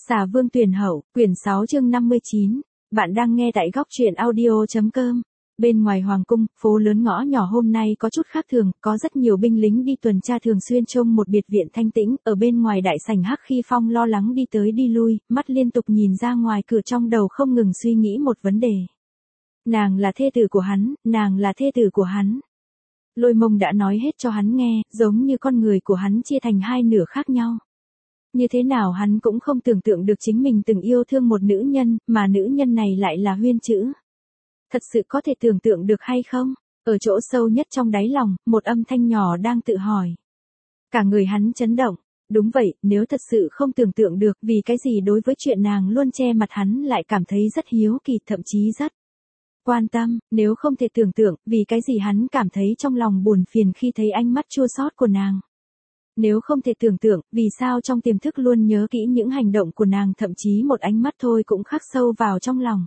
Xà Vương Tuyển Hậu, quyển 6 chương 59. Bạn đang nghe tại góc truyện audio.com. Bên ngoài hoàng cung, phố lớn ngõ nhỏ hôm nay có chút khác thường, có rất nhiều binh lính đi tuần tra thường xuyên trông một biệt viện thanh tĩnh, ở bên ngoài đại sảnh Hắc Khi Phong lo lắng đi tới đi lui, mắt liên tục nhìn ra ngoài cửa trong đầu không ngừng suy nghĩ một vấn đề. Nàng là thê tử của hắn, nàng là thê tử của hắn. Lôi Mông đã nói hết cho hắn nghe, giống như con người của hắn chia thành hai nửa khác nhau. Như thế nào hắn cũng không tưởng tượng được chính mình từng yêu thương một nữ nhân, mà nữ nhân này lại là Huyên Chữ. Thật sự có thể tưởng tượng được hay không? Ở chỗ sâu nhất trong đáy lòng, một âm thanh nhỏ đang tự hỏi. Cả người hắn chấn động. Đúng vậy, nếu thật sự không tưởng tượng được vì cái gì đối với chuyện nàng luôn che mặt hắn lại cảm thấy rất hiếu kỳ, thậm chí rất quan tâm, nếu không thể tưởng tượng vì cái gì hắn cảm thấy trong lòng buồn phiền khi thấy ánh mắt chua xót của nàng. Nếu không thể tưởng tượng, vì sao trong tiềm thức luôn nhớ kỹ những hành động của nàng, thậm chí một ánh mắt thôi cũng khắc sâu vào trong lòng.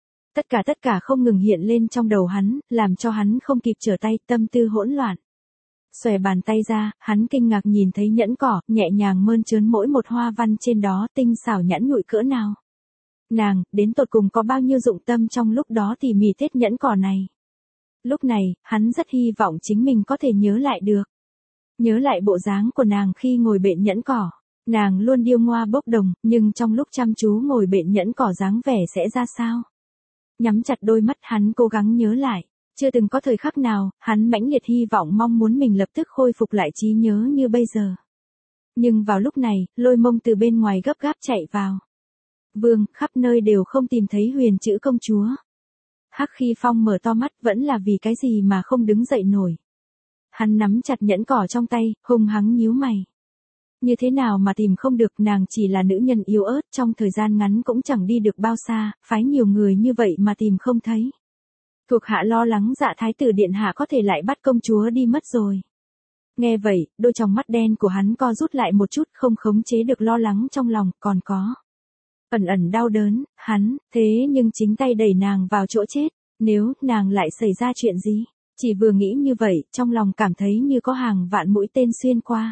Tất cả không ngừng hiện lên trong đầu hắn, làm cho hắn không kịp trở tay, tâm tư hỗn loạn. Xòe bàn tay ra, hắn kinh ngạc nhìn thấy nhẫn cỏ, nhẹ nhàng mơn trớn mỗi một hoa văn trên đó, tinh xảo nhẵn nhụi cỡ nào. Nàng, đến tột cùng có bao nhiêu dụng tâm trong lúc đó tỉ mỉ tết nhẫn cỏ này. Lúc này, hắn rất hy vọng chính mình có thể nhớ lại được. Nhớ lại bộ dáng của nàng khi ngồi bện nhẫn cỏ. Nàng luôn điêu ngoa bốc đồng, nhưng trong lúc chăm chú ngồi bện nhẫn cỏ dáng vẻ sẽ ra sao? Nhắm chặt đôi mắt hắn cố gắng nhớ lại. Chưa từng có thời khắc nào, hắn mãnh liệt hy vọng mong muốn mình lập tức khôi phục lại trí nhớ như bây giờ. Nhưng vào lúc này, Lôi Mông từ bên ngoài gấp gáp chạy vào. Vương, khắp nơi đều không tìm thấy Huyền Chữ công chúa. Hắc Khi Phong mở to mắt, vẫn là vì cái gì mà không đứng dậy nổi. Hắn nắm chặt nhẫn cỏ trong tay, hung hăng nhíu mày. Như thế nào mà tìm không được, nàng chỉ là nữ nhân yếu ớt, trong thời gian ngắn cũng chẳng đi được bao xa, phái nhiều người như vậy mà tìm không thấy. Thuộc hạ lo lắng Dạ thái tử điện hạ có thể lại bắt công chúa đi mất rồi. Nghe vậy, đôi tròng mắt đen của hắn co rút lại một chút, không khống chế được lo lắng trong lòng, còn có ẩn ẩn đau đớn, hắn, thế nhưng chính tay đẩy nàng vào chỗ chết, nếu nàng lại xảy ra chuyện gì? Chỉ vừa nghĩ như vậy, trong lòng cảm thấy như có hàng vạn mũi tên xuyên qua.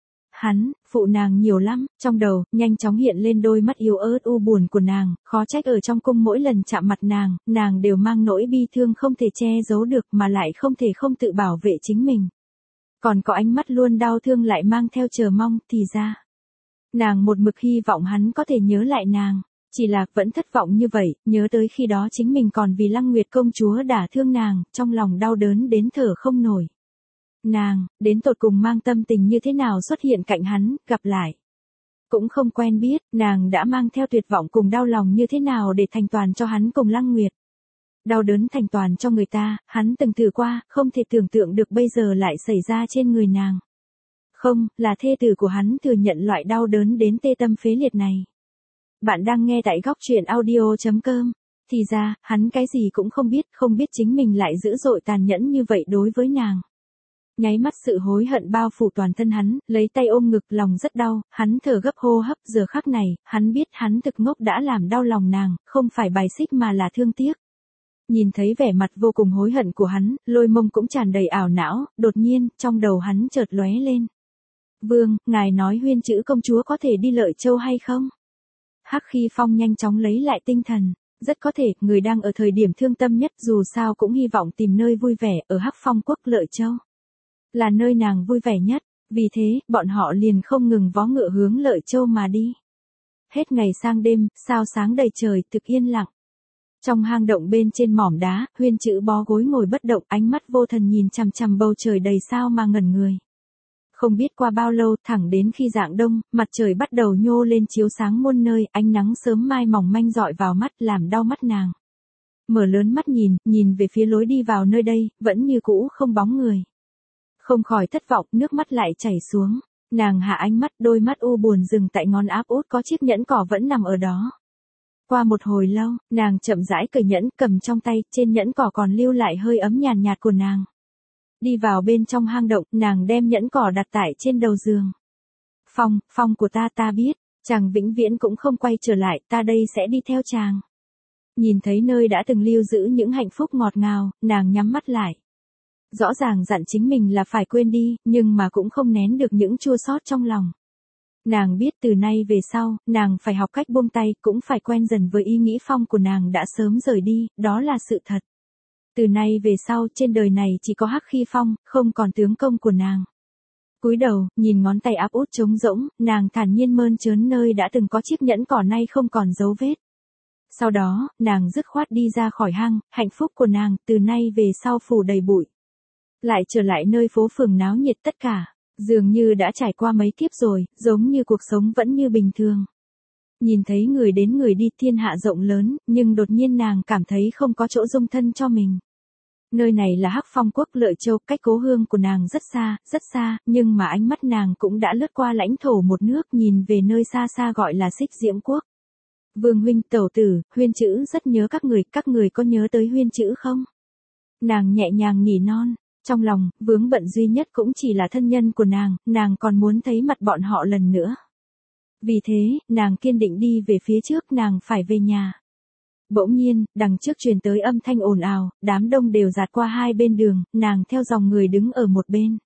Hắn, phụ nàng nhiều lắm, trong đầu, nhanh chóng hiện lên đôi mắt yếu ớt u buồn của nàng, khó trách ở trong cung mỗi lần chạm mặt nàng đều mang nỗi bi thương không thể che giấu được mà lại không thể không tự bảo vệ chính mình. Còn có ánh mắt luôn đau thương lại mang theo chờ mong, thì ra. Nàng một mực hy vọng hắn có thể nhớ lại nàng. Chỉ là vẫn thất vọng như vậy, nhớ tới khi đó chính mình còn vì Lăng Nguyệt công chúa đả thương nàng, trong lòng đau đớn đến thở không nổi. Nàng, đến tột cùng mang tâm tình như thế nào xuất hiện cạnh hắn, gặp lại. Cũng không quen biết, nàng đã mang theo tuyệt vọng cùng đau lòng như thế nào để thành toàn cho hắn cùng Lăng Nguyệt. Đau đớn thành toàn cho người ta, hắn từng thử qua, không thể tưởng tượng được bây giờ lại xảy ra trên người nàng. Không, là thê tử của hắn thừa nhận loại đau đớn đến tê tâm phế liệt này. Bạn đang nghe tại góc truyện audio.com. Thì ra, hắn cái gì cũng không biết chính mình lại dữ dội tàn nhẫn như vậy đối với nàng. Nháy mắt sự hối hận bao phủ toàn thân hắn, lấy tay ôm ngực, lòng rất đau, hắn thở gấp hô hấp, giờ khắc này, hắn biết hắn thực ngốc đã làm đau lòng nàng, không phải bài xích mà là thương tiếc. Nhìn thấy vẻ mặt vô cùng hối hận của hắn, Lôi Mông cũng tràn đầy ảo não, đột nhiên, trong đầu hắn chợt lóe lên. Vương, ngài nói Huyên Chữ công chúa có thể đi Lợi Châu hay không? Hắc Khi Phong nhanh chóng lấy lại tinh thần, rất có thể, người đang ở thời điểm thương tâm nhất dù sao cũng hy vọng tìm nơi vui vẻ ở Hắc Phong quốc Lợi Châu. Là nơi nàng vui vẻ nhất, vì thế, bọn họ liền không ngừng vó ngựa hướng Lợi Châu mà đi. Hết ngày sang đêm, sao sáng đầy trời, thực yên lặng. Trong hang động bên trên mỏm đá, Huyên Chữ bó gối ngồi bất động, ánh mắt vô thần nhìn chằm chằm bầu trời đầy sao mà ngẩn người. Không biết qua bao lâu, thẳng đến khi rạng đông, mặt trời bắt đầu nhô lên chiếu sáng muôn nơi, ánh nắng sớm mai mỏng manh dọi vào mắt làm đau mắt nàng. Mở lớn mắt nhìn về phía lối đi vào nơi đây, vẫn như cũ không bóng người. Không khỏi thất vọng, nước mắt lại chảy xuống. Nàng hạ ánh mắt, đôi mắt u buồn dừng tại ngón áp út có chiếc nhẫn cỏ vẫn nằm ở đó. Qua một hồi lâu, nàng chậm rãi cởi nhẫn, cầm trong tay, trên nhẫn cỏ còn lưu lại hơi ấm nhàn nhạt của nàng. Đi vào bên trong hang động, nàng đem nhẫn cỏ đặt tại trên đầu giường. Phong của ta biết, chàng vĩnh viễn cũng không quay trở lại, ta đây sẽ đi theo chàng. Nhìn thấy nơi đã từng lưu giữ những hạnh phúc ngọt ngào, nàng nhắm mắt lại. Rõ ràng dặn chính mình là phải quên đi, nhưng mà cũng không nén được những chua xót trong lòng. Nàng biết từ nay về sau, nàng phải học cách buông tay, cũng phải quen dần với ý nghĩ Phong của nàng đã sớm rời đi, đó là sự thật. Từ nay về sau, trên đời này chỉ có Hắc Khi Phong, không còn tướng công của nàng. Cúi đầu, nhìn ngón tay áp út trống rỗng, nàng thản nhiên mơn trớn nơi đã từng có chiếc nhẫn cỏ nay không còn dấu vết. Sau đó, nàng dứt khoát đi ra khỏi hang, hạnh phúc của nàng, từ nay về sau phủ đầy bụi. Lại trở lại nơi phố phường náo nhiệt tất cả, dường như đã trải qua mấy kiếp rồi, giống như cuộc sống vẫn như bình thường. Nhìn thấy người đến người đi thiên hạ rộng lớn, nhưng đột nhiên nàng cảm thấy không có chỗ dung thân cho mình. Nơi này là Hắc Phong quốc Lợi Châu, cách cố hương của nàng rất xa, nhưng mà ánh mắt nàng cũng đã lướt qua lãnh thổ một nước nhìn về nơi xa xa gọi là Xích Diễm quốc. Vương huynh, tẩu tử, Huyên Chữ rất nhớ các người có nhớ tới Huyên Chữ không? Nàng nhẹ nhàng nỉ non, trong lòng, vướng bận duy nhất cũng chỉ là thân nhân của nàng còn muốn thấy mặt bọn họ lần nữa. Vì thế, nàng kiên định đi về phía trước, nàng phải về nhà. Bỗng nhiên, đằng trước truyền tới âm thanh ồn ào, đám đông đều dạt qua hai bên đường, nàng theo dòng người đứng ở một bên.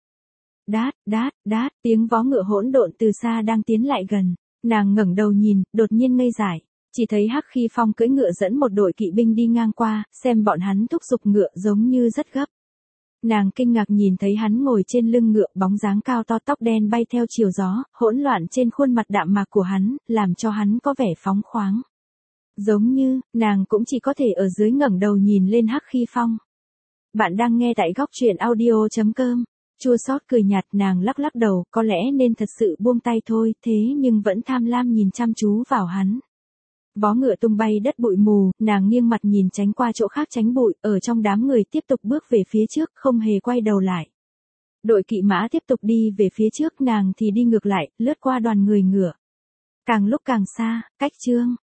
Đát, tiếng vó ngựa hỗn độn từ xa đang tiến lại gần. Nàng ngẩng đầu nhìn, đột nhiên ngây dại. Chỉ thấy Hắc Khi Phong cưỡi ngựa dẫn một đội kỵ binh đi ngang qua, xem bọn hắn thúc giục ngựa giống như rất gấp. Nàng kinh ngạc nhìn thấy hắn ngồi trên lưng ngựa, bóng dáng cao to, tóc đen bay theo chiều gió, hỗn loạn trên khuôn mặt đạm mạc của hắn, làm cho hắn có vẻ phóng khoáng. Giống như, nàng cũng chỉ có thể ở dưới ngẩng đầu nhìn lên Hắc Khi Phong. Bạn đang nghe tại góc truyện audio.com. Chua xót cười nhạt, nàng lắc lắc đầu, có lẽ nên thật sự buông tay thôi, thế nhưng vẫn tham lam nhìn chăm chú vào hắn. Vó ngựa tung bay đất bụi mù, nàng nghiêng mặt nhìn tránh qua chỗ khác tránh bụi, ở trong đám người tiếp tục bước về phía trước, không hề quay đầu lại. Đội kỵ mã tiếp tục đi về phía trước, nàng thì đi ngược lại, lướt qua đoàn người ngựa. Càng lúc càng xa, cách Trương